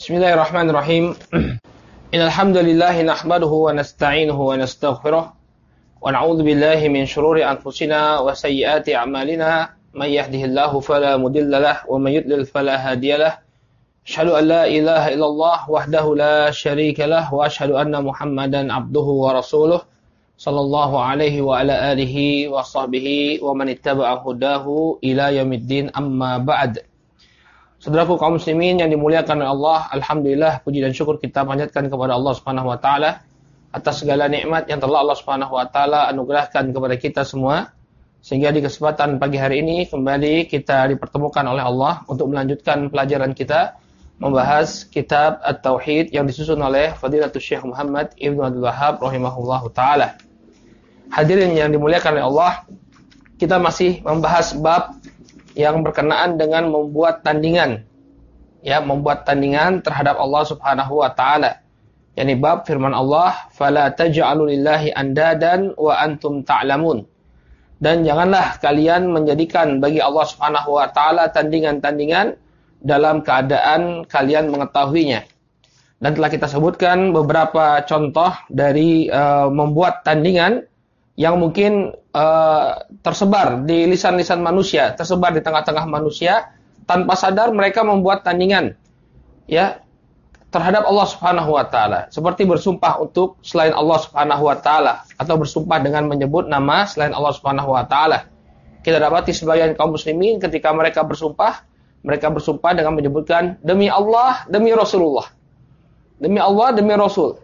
Bismillahirrahmanirrahim. Innal hamdalillah nahmaduhu wa nasta'inuhu wa nastaghfiruh wa na'udzu billahi min shururi anfusina wa sayyiati a'malina may yahdihillahu fala mudilla lahu wa may yudlil fala hadiyalah. Asyhadu an la ilaha illallah wahdahu la syarika lah wa asyhadu anna Muhammadan abduhu wa rasuluh sallallahu alaihi wa ala alihi wa sahbihi wa man ittaba'a hudahu ila yaumiddin, amma ba'd. Saudaraku kaum muslimin yang dimuliakan oleh Allah, alhamdulillah puji dan syukur kita panjatkan kepada Allah Subhanahu wa taala atas segala nikmat yang telah Allah Subhanahu wa taala anugerahkan kepada kita semua, sehingga di kesempatan pagi hari ini kembali kita dipertemukan oleh Allah untuk melanjutkan pelajaran kita membahas kitab At-Tauhid yang disusun oleh Fadilatul Syekh Muhammad Ibnu Abdul Wahhab rahimahullahu taala. Hadirin yang dimuliakan oleh Allah, kita masih membahas bab yang berkenaan dengan membuat tandingan, membuat tandingan terhadap Allah Subhanahu wa taala. Yani bab firman Allah, "Fala taj'alu lillahi andadan wa antum ta'lamun." Dan janganlah kalian menjadikan bagi Allah Subhanahu wa taala tandingan-tandingan dalam keadaan kalian mengetahuinya. Dan telah kita sebutkan beberapa contoh dari membuat tandingan yang mungkin tersebar di lisan-lisan manusia, tersebar di tengah-tengah manusia, tanpa sadar mereka membuat tandingan terhadap Allah Subhanahu wa taala, seperti bersumpah untuk selain Allah Subhanahu wa taala atau bersumpah dengan menyebut nama selain Allah Subhanahu wa taala. Kita dapati sebagian kaum muslimin ketika mereka bersumpah dengan menyebutkan demi Allah, demi Rasulullah. Demi Allah, demi Rasul,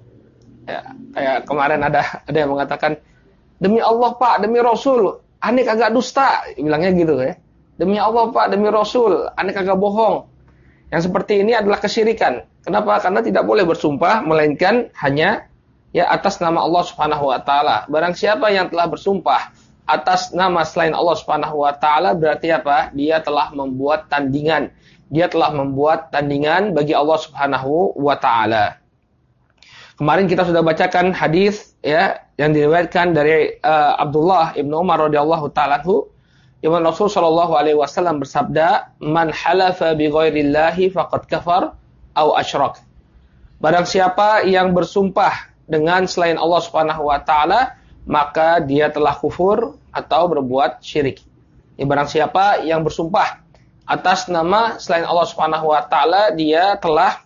kayak kemarin ada yang mengatakan, demi Allah Pak, demi Rasul, aneh kagak dusta, bilangnya gitu ya. Demi Allah Pak, demi Rasul, aneh kagak bohong. Yang seperti ini adalah kesyirikan. Kenapa? Karena tidak boleh bersumpah melainkan hanya atas nama Allah Subhanahu wa taala. Barang siapa yang telah bersumpah atas nama selain Allah Subhanahu wa taala, berarti apa? Dia telah membuat tandingan. Dia telah membuat tandingan bagi Allah Subhanahu wa taala. Kemarin kita sudah bacakan hadis yang diriwayatkan dari Abdullah ibnu Umar radhiyallahu taala anhu, yang Rasul sallallahu alaihi wasallam bersabda, "Man halafa bi ghairillahi faqad kafar au asyrak." Barang siapa yang bersumpah dengan selain Allah Subhanahu wa taala, maka dia telah kufur atau berbuat syirik. Barang siapa yang bersumpah atas nama selain Allah Subhanahu wa taala, dia telah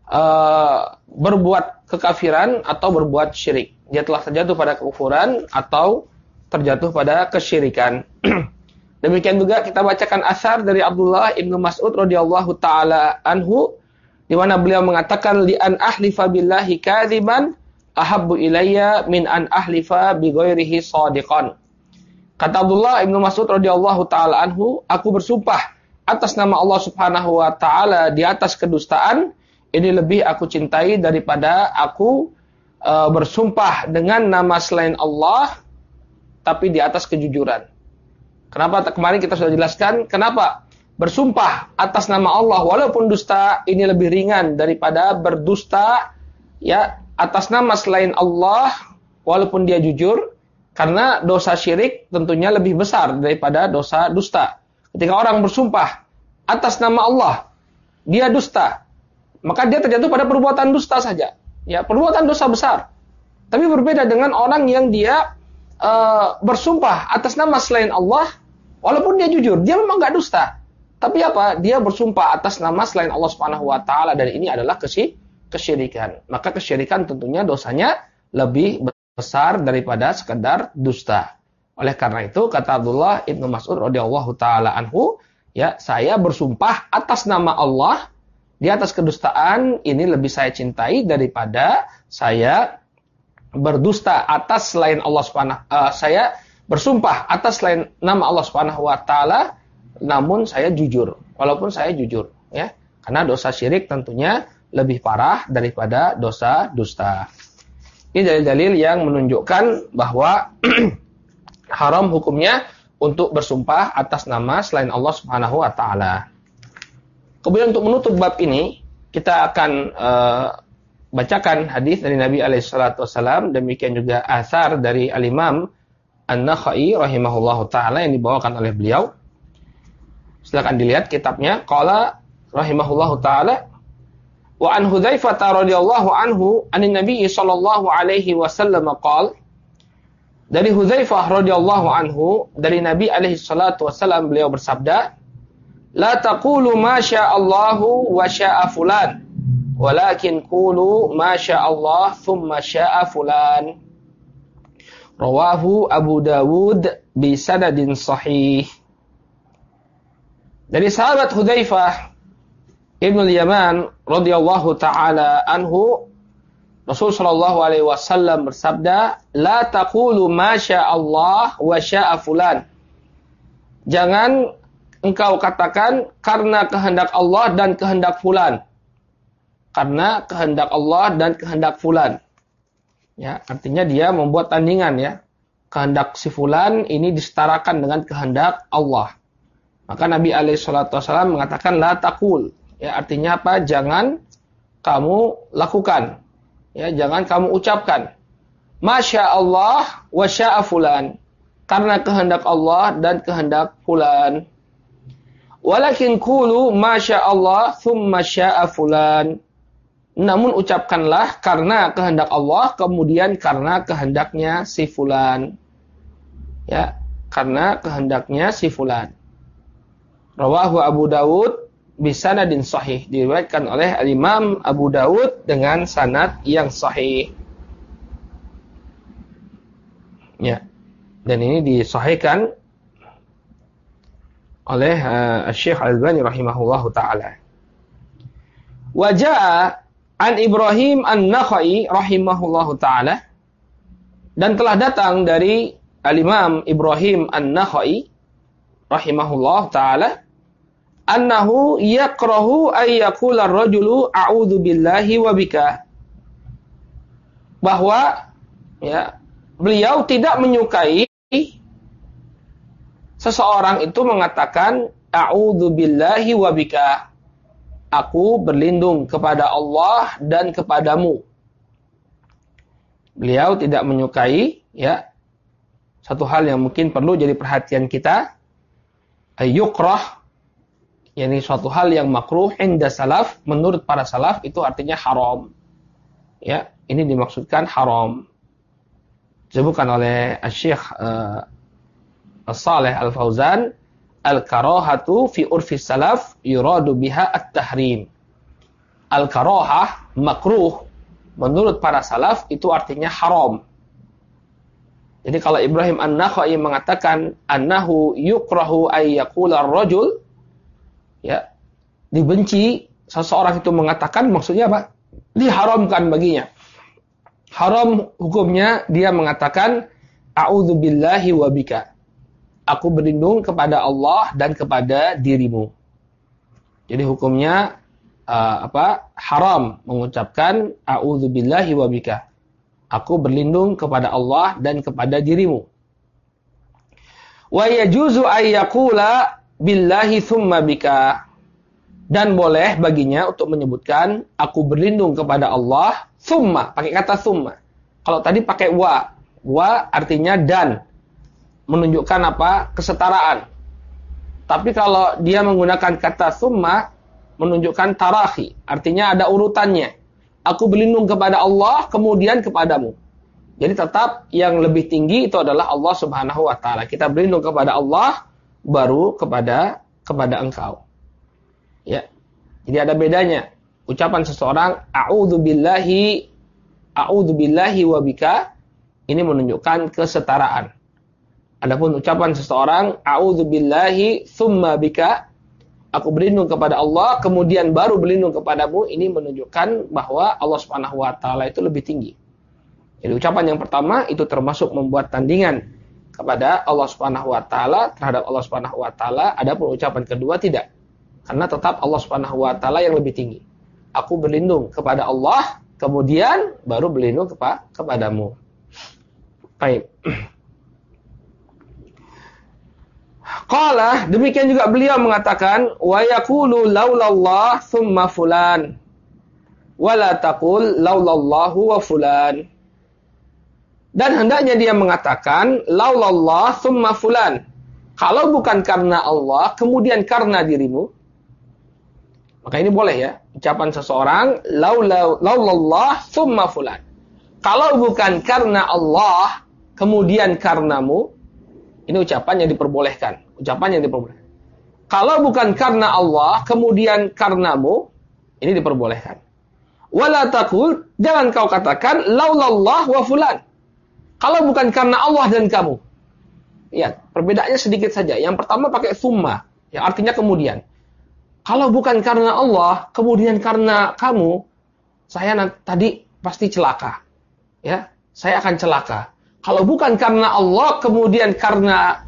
berbuat kekafiran atau berbuat syirik. Dia telah terjatuh pada kekufuran atau terjatuh pada kesyirikan. Demikian juga kita bacakan asar dari Abdullah ibnu Mas'ud radhiyallahu taala anhu, di mana beliau mengatakan, li an ahlifa billahi kadziban ahabbu ilayya min an ahlifa bi ghairihi shadiqan. Kata Abdullah ibnu Mas'ud radhiyallahu taala anhu, aku bersumpah atas nama Allah Subhanahu wa taala di atas kedustaan, ini lebih aku cintai daripada aku bersumpah dengan nama selain Allah tapi di atas kejujuran. Kenapa? Kemarin kita sudah jelaskan kenapa bersumpah atas nama Allah walaupun dusta ini lebih ringan daripada berdusta atas nama selain Allah walaupun dia jujur, karena dosa syirik tentunya lebih besar daripada dosa dusta. Ketika orang bersumpah atas nama Allah, dia dusta, maka dia terjatuh pada perbuatan dusta saja. Perbuatan dosa besar. Tapi berbeda dengan orang yang dia bersumpah atas nama selain Allah, walaupun dia jujur, dia memang nggak dusta. Tapi apa? Dia bersumpah atas nama selain Allah Subhanahu wa taala, dan ini adalah kesyirikan. Maka kesyirikan tentunya dosanya lebih besar daripada sekedar dusta. Oleh karena itu kata Abdullah ibnu Mas'ud radhiyallahu taala anhu, saya bersumpah atas nama Allah di atas kedustaan, ini lebih saya cintai daripada saya berdusta atas selain Allah Subhanahu saya bersumpah atas selain nama Allah Subhanahu wa taala namun saya jujur, walaupun saya jujur, karena dosa syirik tentunya lebih parah daripada dosa dusta. Ini dalil-dalil yang menunjukkan bahwa haram hukumnya untuk bersumpah atas nama selain Allah Subhanahu wa taala. Kemudian untuk menutup bab ini, kita akan bacakan hadis dari Nabi SAW, demikian juga asar dari Al-Imam An-Nakhai rahimahullahu ta'ala yang dibawakan oleh beliau. Silakan dilihat kitabnya. Qala rahimahullahu ta'ala, Wa an Hudzaifah radhiyallahu anhu anin Nabi sallallahu alaihi wasallam qala, dari Hudzaifah radhiyallahu anhu dari Nabi alaihi salatu wasallam, beliau bersabda, la taqulu ma sya'allahu wa sya'a fulan, walakin qulu ma sya'allah thumma sya'a fulan. Rawahu Abu Dawud bi sanadin sahih. Dari sahabat Hudzaifah Ibnu Yaman radhiyallahu taala anhu, Rasul sallallahu alaihi wasallam bersabda, la taqulu ma sya'allah wa sya'a fulan. Jangan engkau katakan karena kehendak Allah dan kehendak fulan. Karena kehendak Allah dan kehendak fulan. Ya, artinya dia membuat tandingan ya. Kehendak si fulan ini disetarakan dengan kehendak Allah. Maka Nabi alaihi salatu wasallam mengatakan la taqul. Ya, artinya apa? Jangan kamu lakukan. Ya, jangan kamu ucapkan. Masya Allah wa sya'a fulan. Karena kehendak Allah dan kehendak fulan. Walakin qulu masya Allah thumma sya'a fulan. Namun ucapkanlah karena kehendak Allah, kemudian karena kehendaknya si fulan. Ya, karena kehendaknya si fulan. Rawahu Abu Dawud bisanadin sahih, diriwayatkan oleh Al-Imam Abu Dawud dengan sanad yang sahih. Ya. Dan ini disahihkan oleh Syekh Al-Albani rahimahullahu taala. Wa jaa an Ibrahim An-Nakhai rahimahullahu taala, dan telah datang dari Al-Imam Ibrahim An-Nakhai rahimahullahu taala, annahu yakrahu ay yaqula ar-rajulu a'udzu billahi wa bika, bahwa ya, beliau tidak menyukai seseorang itu mengatakan a'udzu billahi wa bika, aku berlindung kepada Allah dan kepadamu. Beliau tidak menyukai ya, satu hal yang mungkin perlu jadi perhatian kita, ayyukrah, yakni suatu hal yang makruh inda salaf, menurut para salaf itu artinya haram. Ya, ini dimaksudkan haram. Disebutkan oleh Syekh Shalih Al-Fauzan, al-karahatu fi urfi salaf yuradu biha at-tahrim. Al-karahah, makruh, menurut para salaf itu artinya haram. Jadi kalau Ibrahim An-Nakhai mengatakan annahu yukrahu ay yaqula ar-rajul, ya, dibenci seseorang itu mengatakan, maksudnya apa? Diharamkan baginya. Haram hukumnya dia mengatakan a'udzu billahi wa bika, aku berlindung kepada Allah dan kepada dirimu. Jadi hukumnya haram mengucapkan a'udzu billahi wa bika, aku berlindung kepada Allah dan kepada dirimu. Wa yajuzu ay yaqula billahi thumma bika, dan boleh baginya untuk menyebutkan aku berlindung kepada Allah thumma, pakai kata thumma. Kalau tadi pakai wa artinya dan, menunjukkan apa? Kesetaraan. Tapi kalau dia menggunakan kata thumma, menunjukkan tarahi, artinya ada urutannya. Aku berlindung kepada Allah kemudian kepadamu. Jadi tetap yang lebih tinggi itu adalah Allah Subhanahu wa taala. Kita berlindung kepada Allah baru kepada engkau. Ya. Jadi ada bedanya. Ucapan seseorang a'udzu billahi wa bika, ini menunjukkan kesetaraan. Adapun ucapan seseorang a'udzu billahi tsumma bika, aku berlindung kepada Allah kemudian baru berlindung kepadamu, ini menunjukkan bahwa Allah Subhanahu wa taala itu lebih tinggi. Jadi ucapan yang pertama itu termasuk membuat tandingan kepada Allah Subhanahu wa taala, terhadap Allah Subhanahu wa taala. Adapun ucapan kedua tidak. Karena tetap Allah Subhanahu wa taala yang lebih tinggi. Aku berlindung kepada Allah, kemudian baru berlindung kepadamu. Baik. Qala, demikian juga beliau mengatakan wa yaqulu laulallah tsumma fulan wala taqul laulallahu wa fulan. Dan hendaknya dia mengatakan laulallah tsumma fulan. Kalau bukan karena Allah, kemudian karena dirimu. Maka ini boleh ya, ucapan seseorang laulallah tsumma fulan. Kalau bukan karena Allah, kemudian karenamu, ini ucapan yang diperbolehkan. Ucapan yang diperbolehkan. Kalau bukan karena Allah, kemudian karenamu, ini diperbolehkan. Wala taqul, jangan kau katakan laulallah wa fulan. Kalau bukan karena Allah dan kamu. Ya, perbedaannya sedikit saja. Yang pertama pakai tsumma, yang artinya kemudian. Kalau bukan karena Allah, kemudian karena kamu, saya tadi pasti celaka. Ya, saya akan celaka. Kalau bukan karena Allah, kemudian karena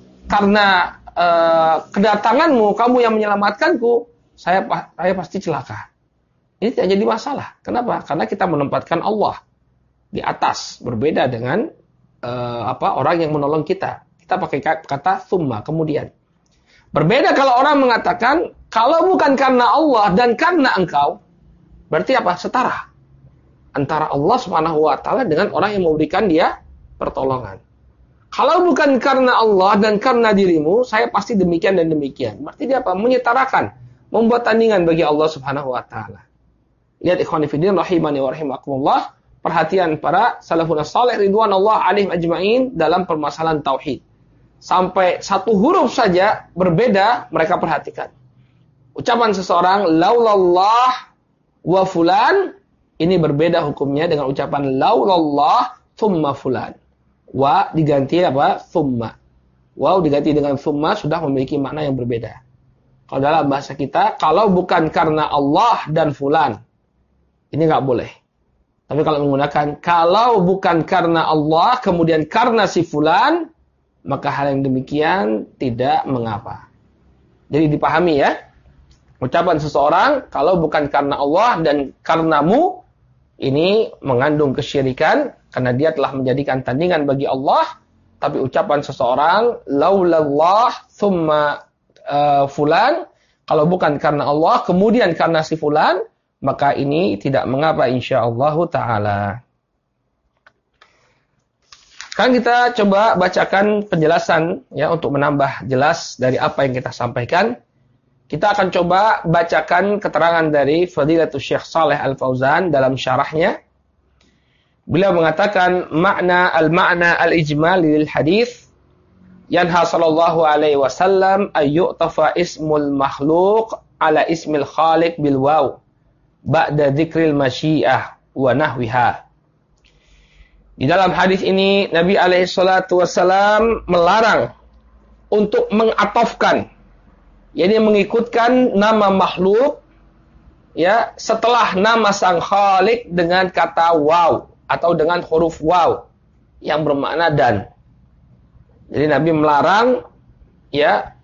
kedatanganmu, kamu yang menyelamatkanku, saya pasti celaka. Ini tidak jadi masalah. Kenapa? Karena kita menempatkan Allah di atas, berbeda dengan orang yang menolong kita. Kita pakai kata tsumma, kemudian. Berbeda kalau orang mengatakan, kalau bukan karena Allah dan karena engkau, berarti apa? Setara antara Allah Subhanahu wa taala dengan orang yang memberikan dia pertolongan. Kalau bukan karena Allah dan karena dirimu, saya pasti demikian dan demikian. Berarti dia apa? Menyetarakan, membuat tandingan bagi Allah Subhanahu wa taala. Lihat ikhwani fillah rahimani wa rahimakumullah, perhatian para salafun salih ridwanullah alaihim ajmain dalam permasalahan tauhid. Sampai satu huruf saja berbeda mereka perhatikan. Ucapan seseorang laulallah wa fulan, ini berbeda hukumnya dengan ucapan laulallah tsumma fulan. Wa diganti apa? Tsumma. Waw diganti dengan tsumma sudah memiliki makna yang berbeda. Kalau dalam bahasa kita, kalau bukan karena Allah dan fulan, ini nggak boleh. Tapi kalau menggunakan kalau bukan karena Allah, kemudian karena si fulan, maka hal yang demikian tidak mengapa. Jadi dipahami ya. Ucapan seseorang, kalau bukan karena Allah dan karenamu, ini mengandung kesyirikan, karena dia telah menjadikan tandingan bagi Allah. Tapi ucapan seseorang, laulallah thumma fulan, kalau bukan karena Allah, kemudian karena si fulan, maka ini tidak mengapa insyaallah ta'ala. Kan kita coba bacakan penjelasan ya untuk menambah jelas dari apa yang kita sampaikan. Kita akan coba bacakan keterangan dari Fadilatul Syekh Shalih Al-Fauzan dalam syarahnya. Beliau mengatakan makna al-ijmal lil hadis yanha sallallahu alaihi wasallam ayyutafa ismul makhluq ala ismil khaliq bil waw ba'da dzikril masyiah wa nahwiha. Di dalam hadis ini Nabi alaihi salatu wasallam melarang untuk mengatofkan, yakni mengikutkan nama makhluk ya setelah nama sang khaliq dengan kata waw atau dengan huruf waw yang bermakna dan. Jadi Nabi melarang ya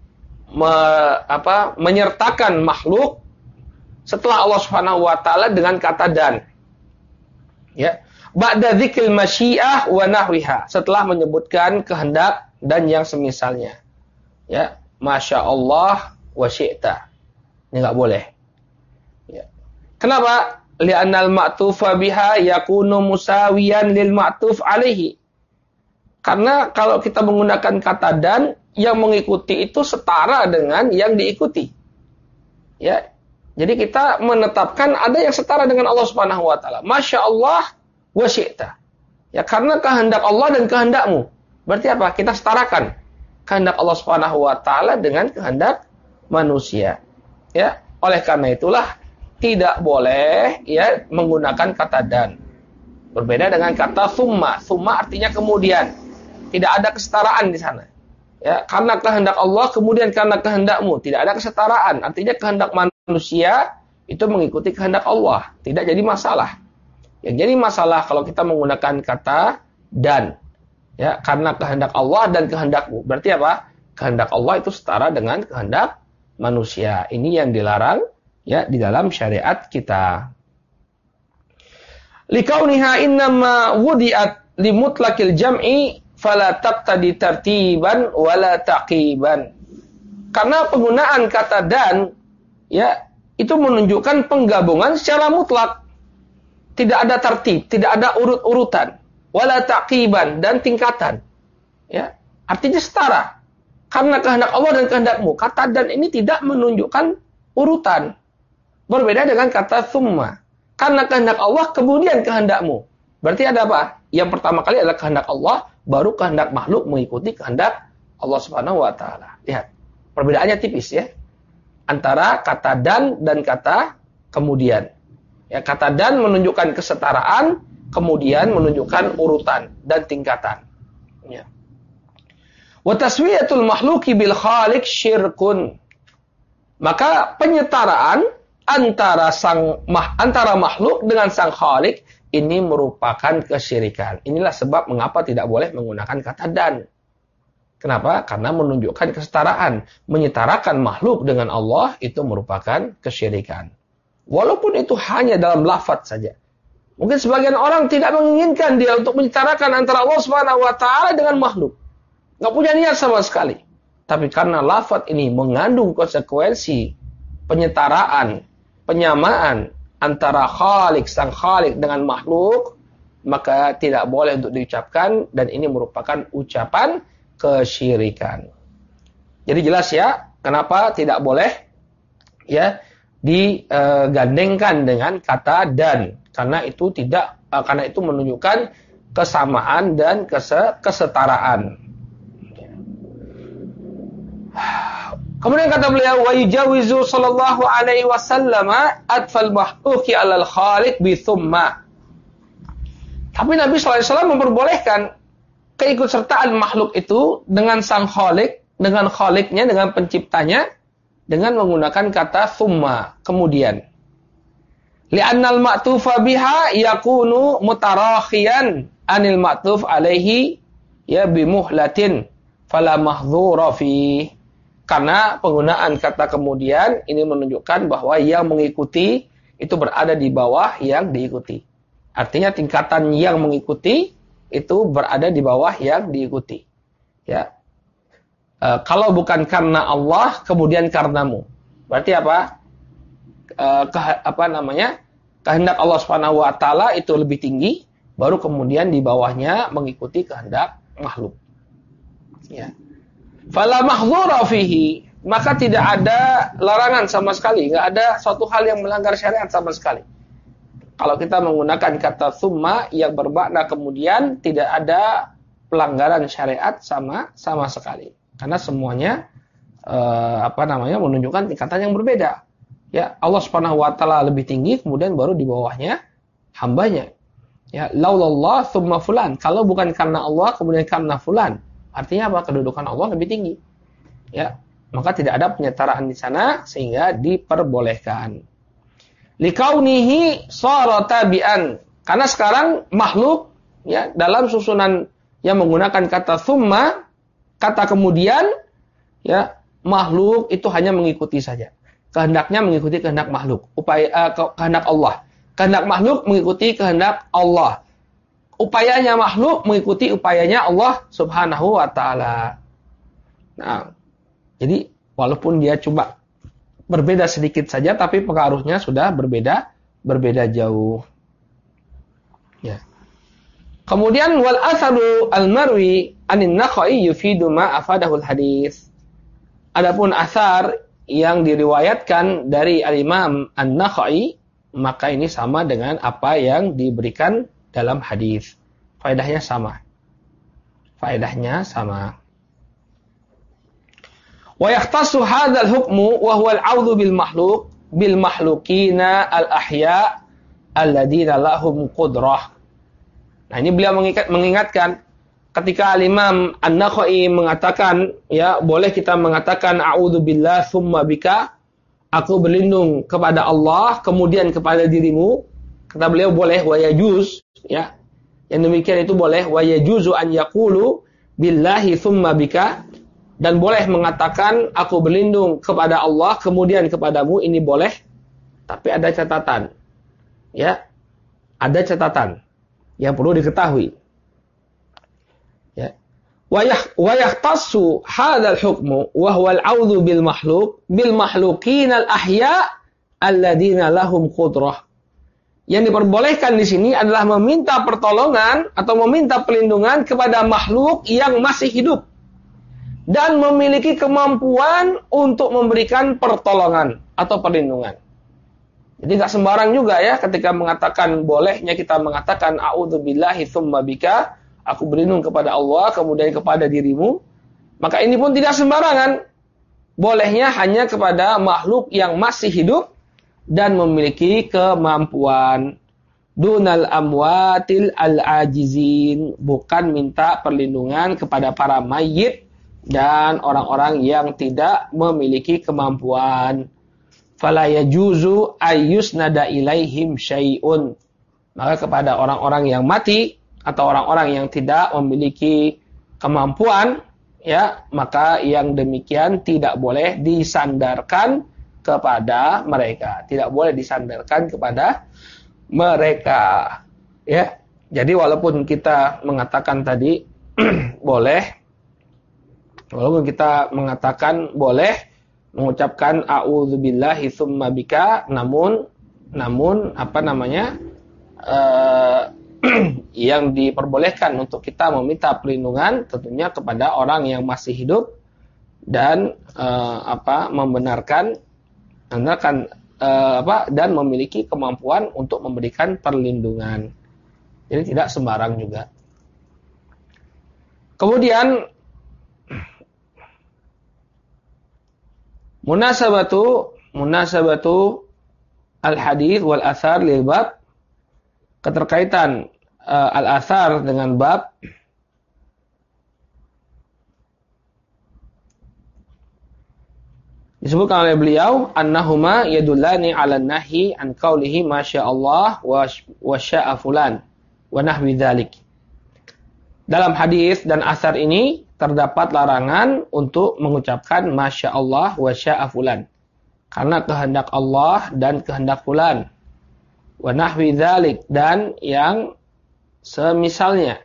menyertakan makhluk setelah Allah Subhanahu wa taala dengan kata dan. Ya. Ba'da dzikril masyiah wa nahwiha, setelah menyebutkan kehendak dan yang semisalnya. Ya, Masya Allah wa syi'ta. Ini enggak boleh. Ya. Kenapa? Li'annal ma'tufa biha yakunu musawiyan lil ma'tuf alaihi. Karena kalau kita menggunakan kata dan, yang mengikuti itu setara dengan yang diikuti. Ya. Jadi kita menetapkan ada yang setara dengan Allah Subhanahu wa taala. Masya Allah wa syi'ta. Ya, karena kehendak Allah dan kehendakmu. Berarti apa? Kita setarakan kehendak Allah Subhanahu wa taala dengan kehendak manusia. Ya, oleh karena itulah tidak boleh ya menggunakan kata dan. Berbeda dengan kata summa. Summa artinya kemudian. Tidak ada kesetaraan di sana. Ya, karena kehendak Allah kemudian karena kehendakmu, tidak ada kesetaraan. Artinya kehendak manusia itu mengikuti kehendak Allah, tidak jadi masalah. Yang jadi masalah kalau kita menggunakan kata dan. Ya, karena kehendak Allah dan kehendakmu. Berarti apa? Kehendak Allah itu setara dengan kehendak manusia. Ini yang dilarang ya di dalam syariat kita. Likauniha innama wudi'at limutlaqil jam'i fala taqtadi tartiban wala taqiban. Karena penggunaan kata dan ya itu menunjukkan penggabungan secara mutlak. Tidak ada tertib, tidak ada urut-urutan, wala taqiban dan tingkatan. Ya, artinya setara. Karena kehendak Allah dan kehendakmu. Kata dan ini tidak menunjukkan urutan. Berbeda dengan kata thumma. Karena kehendak Allah, kemudian kehendakmu. Berarti ada apa? Yang pertama kali adalah kehendak Allah, baru kehendak makhluk mengikuti kehendak Allah Subhanahu wa taala. Lihat. Perbedaannya tipis ya. Antara kata dan kata kemudian. Ya, kata dan menunjukkan kesetaraan, kemudian menunjukkan urutan dan tingkatan. Ya. Wa taswiyatul makhluqi bil khaliq syirkun. Maka penyetaraan antara makhluk dengan sang khalik ini merupakan kesyirikan. Inilah sebab mengapa tidak boleh menggunakan kata dan. Kenapa? Karena menunjukkan kesetaraan. Menyetarakan makhluk dengan Allah itu merupakan kesyirikan. Walaupun itu hanya dalam lafaz saja. Mungkin sebagian orang tidak menginginkan dia untuk menyetarakan antara Allah Subhanahu wa taala dengan makhluk. Enggak punya niat sama sekali. Tapi karena lafaz ini mengandung konsekuensi penyetaraan, penyamaan antara khalik, sang khalik dengan makhluk, maka tidak boleh untuk diucapkan dan ini merupakan ucapan kesyirikan. Jadi jelas ya, kenapa tidak boleh ya digandengkan dengan kata dan, karena itu menunjukkan kesamaan dan kesetaraan. Kemudian kata beliau, wa yujawizu sallallahu alaihi wasallam atfal mahluqi 'alal khaliq bi thumma. Tapi Nabi sallallahu alaihi wasallam memperbolehkan keikutsertaan makhluk itu dengan sang khalik, dengan khaliknya, dengan penciptanya, dengan menggunakan kata thumma, kemudian. Li'annal ma'tufa biha yakunu mutarakhiyan anil ma'tuf alaihi ya bimuhlatin fala mahdhura fi. Karena penggunaan kata kemudian ini menunjukkan bahwa yang mengikuti itu berada di bawah yang diikuti. Artinya tingkatan yang mengikuti itu berada di bawah yang diikuti. Ya. Kalau bukan karena Allah, kemudian karenamu. Berarti apa? Kehendak Allah Subhanahu wa taala itu lebih tinggi, baru kemudian di bawahnya mengikuti kehendak makhluk. Ya. Fala mahdzura fihi, maka tidak ada larangan sama sekali, enggak ada suatu hal yang melanggar syariat sama sekali. Kalau kita menggunakan kata summa yang bermakna kemudian, tidak ada pelanggaran syariat sama sekali. Karena semuanya menunjukkan tingkatan yang berbeda. Ya, Allah Subhanahu wa taala lebih tinggi, kemudian baru di bawahnya hambanya. Ya, laulallah tsumma fulan. Kalau bukan karena Allah, kemudian karena fulan. Artinya apa? Kedudukan Allah lebih tinggi. Ya, maka tidak ada penyetaraan di sana sehingga diperbolehkan. Likaunihi shara tabi'an. Karena sekarang makhluk ya dalam susunan yang menggunakan kata tsumma, kata kemudian, ya, makhluk itu hanya mengikuti saja. Kehendaknya mengikuti kehendak makhluk, kehendak Allah. Kehendak makhluk mengikuti kehendak Allah. Upayanya makhluk mengikuti upayanya Allah Subhanahu wa taala. Nah, jadi walaupun dia cuma berbeda sedikit saja, tapi pengaruhnya sudah berbeda jauh. Ya. Kemudian wal asaru al-marwi anin Nakhai yufidu ma afadahul hadis. Adapun asar yang diriwayatkan dari al-Imam An-Nakhai, maka ini sama dengan apa yang diberikan dalam hadis. Faedahnya sama. Wa yahtassu hadzal hukmu wa huwa al-'audhu bil mahlukina al-ahya alladziina lahum qudrah. Nah, ini beliau mengingatkan ketika Imam An-Nakhai mengatakan, ya, boleh kita mengatakan a'udzu billah tsumma bika, aku berlindung kepada Allah kemudian kepada dirimu. Kata beliau boleh, wa yajuz, ya. Yang demikian itu boleh, wa yajuzu an yaqulu billahi tsumma bika, dan boleh mengatakan aku berlindung kepada Allah kemudian kepadamu, ini boleh. Tapi ada catatan. Ya. Ada catatan yang perlu diketahui. Ya. Wa yahtassu hadzal hukmu wa huwa al-'audhu bil makhluqin al-ahya alladziina lahum qudrah. Yang diperbolehkan di sini adalah meminta pertolongan atau meminta perlindungan kepada makhluk yang masih hidup dan memiliki kemampuan untuk memberikan pertolongan atau perlindungan. Jadi nggak sembarang juga ya ketika mengatakan bolehnya kita mengatakan a'udzubillahi tsumma bika, aku berlindung kepada Allah kemudian kepada dirimu. Maka ini pun tidak sembarangan. Bolehnya hanya kepada makhluk yang masih hidup dan memiliki kemampuan. Dunal amwatil al-ajizin, bukan minta perlindungan kepada para mayit dan orang-orang yang tidak memiliki kemampuan. Fala yajuzu ayyusnada ilaihim syai'un. Maka kepada orang-orang yang mati atau orang-orang yang tidak memiliki kemampuan, ya, maka yang demikian tidak boleh disandarkan kepada mereka. Tidak boleh disandarkan kepada mereka, ya. Jadi walaupun kita mengatakan tadi boleh, walaupun kita mengatakan boleh mengucapkan a'udzubillahi tsumma bika, namun apa namanya? Yang diperbolehkan untuk kita meminta perlindungan tentunya kepada orang yang masih hidup dan membenarkan dan memiliki kemampuan untuk memberikan perlindungan. Jadi tidak sembarang juga. Kemudian munasabatu al-hadits wal athar lil bab, keterkaitan al-athar dengan bab. Disebutkan oleh beliau, annahuma yadullani 'ala nahi an qaulihi masyaallah wa syaa fulan wa nahwi dzalik. Dalam hadis dan asar ini terdapat larangan untuk mengucapkan masyaallah wa syaa fulan, karena kehendak Allah dan kehendak fulan. Wa nahwi dzalik, dan yang semisalnya.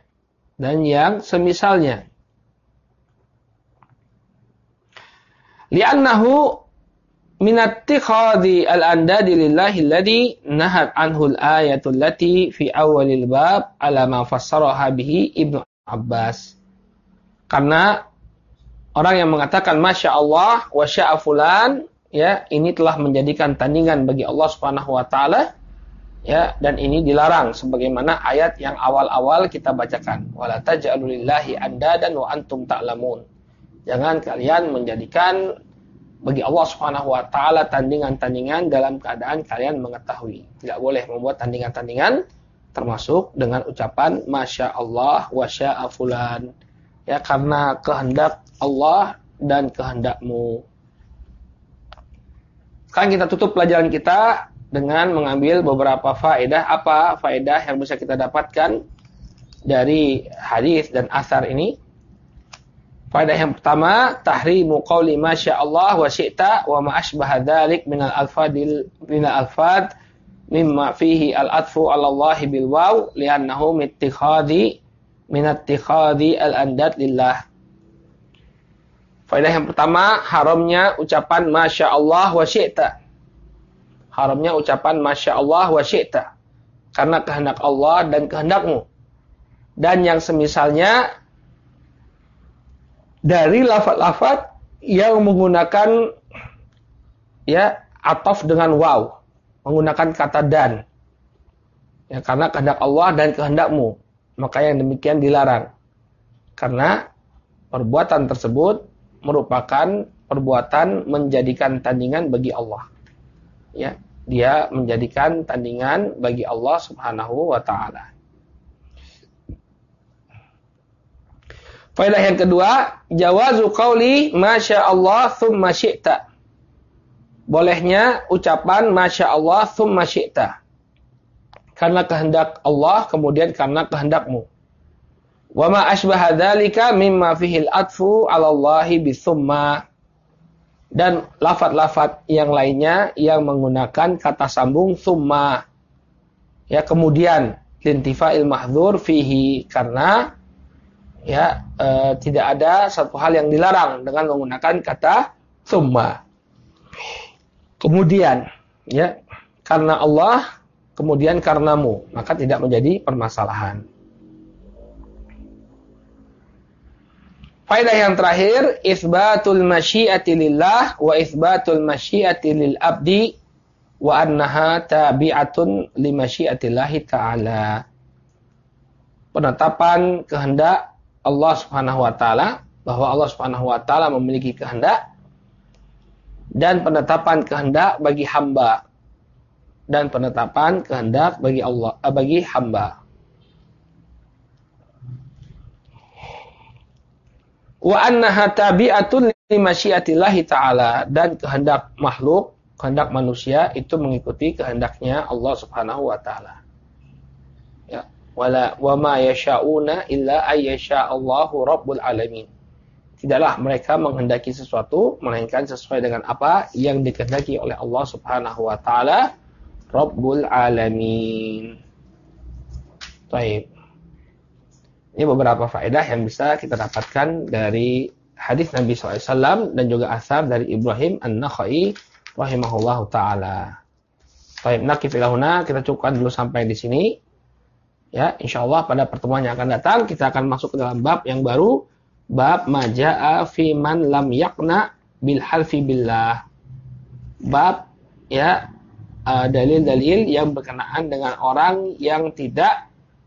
Li'annahu min ittikhadhi al-andadi lillahi alladhi nahat anhu al-ayatu allati fi awwalil bab ala ma fassaraha bihi Ibnu Abbas. Karena orang yang mengatakan masya Allah wa sya'a fulan, ya, ini telah menjadikan tandingan bagi Allah Subhanahu wa taala, ya, dan ini dilarang sebagaimana ayat yang awal-awal kita bacakan, wala taj'alu lillahi andadan wa antum ta'lamun. Jangan kalian menjadikan bagi Allah Subhanahu wa taala tandingan-tandingan dalam keadaan kalian mengetahui. Tidak boleh membuat tandingan-tandingan, termasuk dengan ucapan masya Allah wa sya'a fulan, ya, karena kehendak Allah dan kehendakmu. Sekarang kita tutup pelajaran kita dengan mengambil beberapa faedah. Apa faedah yang bisa kita dapatkan dari hadis dan asar ini? Faedah yang pertama, tahrimu qauli masya Allah wa syi'ta wa ma asbaha dzalik minal alfad mimma fihi al-atfu 'ala Allah bil waw li'annahu min ittikhadhi al-andad lillah. Faedah yang pertama, haramnya ucapan masya Allah wa syi'ta. Haramnya ucapan masya Allah wa syi'ta, karena kehendak Allah dan kehendakmu. Dan yang semisalnya dari lafaz-lafaz yang menggunakan, ya, ataf dengan waw, menggunakan kata dan, ya, karena kehendak Allah dan kehendakmu, maka yang demikian dilarang, karena perbuatan tersebut merupakan perbuatan menjadikan tandingan bagi Allah, ya, dia menjadikan tandingan bagi Allah Subhanahu wa taala. Faedah yang kedua, jawazu qauli masya Allah thumma syi'ta. Bolehnya ucapan masya Allah thumma syi'ta, karena kehendak Allah kemudian karena kehendakmu. Wa ma asbaha dzalika mimma fihi al-atfu 'ala Allahi bisumma. Dan lafaz-lafaz yang lainnya yang menggunakan kata sambung summa, ya, kemudian lintifa'il mahdzur fihi, karena, ya, tidak ada satu hal yang dilarang dengan menggunakan kata summa. Kemudian, ya, karena Allah, kemudian karenamu, maka tidak menjadi permasalahan. Faedah yang terakhir, isbatul masyiati lillah wa isbatul masyiati lil abdi wa annaha tabi'atun li masyiatillahi ta'ala. Penetapan kehendak Allah Subhanahu wa taala, bahwa Allah Subhanahu wa taala memiliki kehendak, dan penetapan kehendak bagi hamba, dan penetapan kehendak bagi Allah, bagi hamba. Wa annaha tabi'atun li masyiatillahi ta'ala, dan kehendak makhluk, kehendak manusia itu mengikuti kehendaknya Allah Subhanahu wa taala. Ya, wa ma yasha'una illa ayyasha'allahu rabbul alamin. Tidaklah mereka menghendaki sesuatu melainkan sesuai dengan apa yang dikehendaki oleh Allah Subhanahu wa taala, Rabbul alamin. Baik. Ini beberapa faedah yang bisa kita dapatkan dari hadis Nabi SAW dan juga asar dari Ibrahim An-Nakhai rahimahullahu taala. Baik, nakif ilahuna, kita cukupkan dulu sampai di sini. Ya, insyaallah pada pertemuan yang akan datang kita akan masuk ke dalam bab yang baru, bab majaa fi man lam yaqna bil halfi billah. Bab ya dalil-dalil yang berkenaan dengan orang yang tidak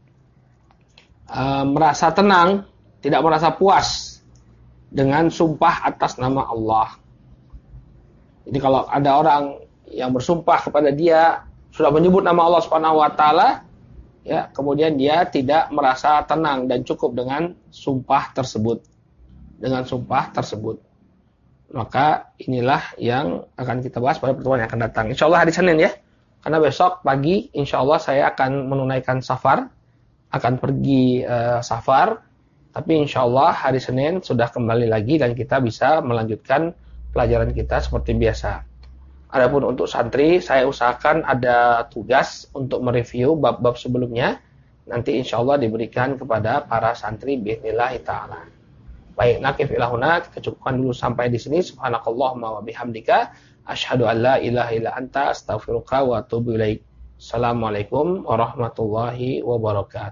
merasa tenang, tidak merasa puas dengan sumpah atas nama Allah. Jadi kalau ada orang yang bersumpah kepada dia sudah menyebut nama Allah Subhanahu wa taala, ya, kemudian dia tidak merasa tenang dan cukup dengan sumpah tersebut. Maka inilah yang akan kita bahas pada pertemuan yang akan datang. Insyaallah hari Senin ya. Karena besok pagi insyaallah saya akan menunaikan safar, akan pergi safar. Tapi insyaallah hari Senin sudah kembali lagi dan kita bisa melanjutkan pelajaran kita seperti biasa. Adapun untuk santri, saya usahakan ada tugas untuk mereview bab-bab sebelumnya. Nanti insyaallah diberikan kepada para santri biidznillah ta'ala. Baik, nakif ilahuna, kita cukupkan dulu sampai di sini. Subhanakallahumma wa bihamdika, asyhadu an la ilaha illa anta, astaghfiruka wa atubu ilaik. Assalamualaikum warahmatullahi wabarakatuh.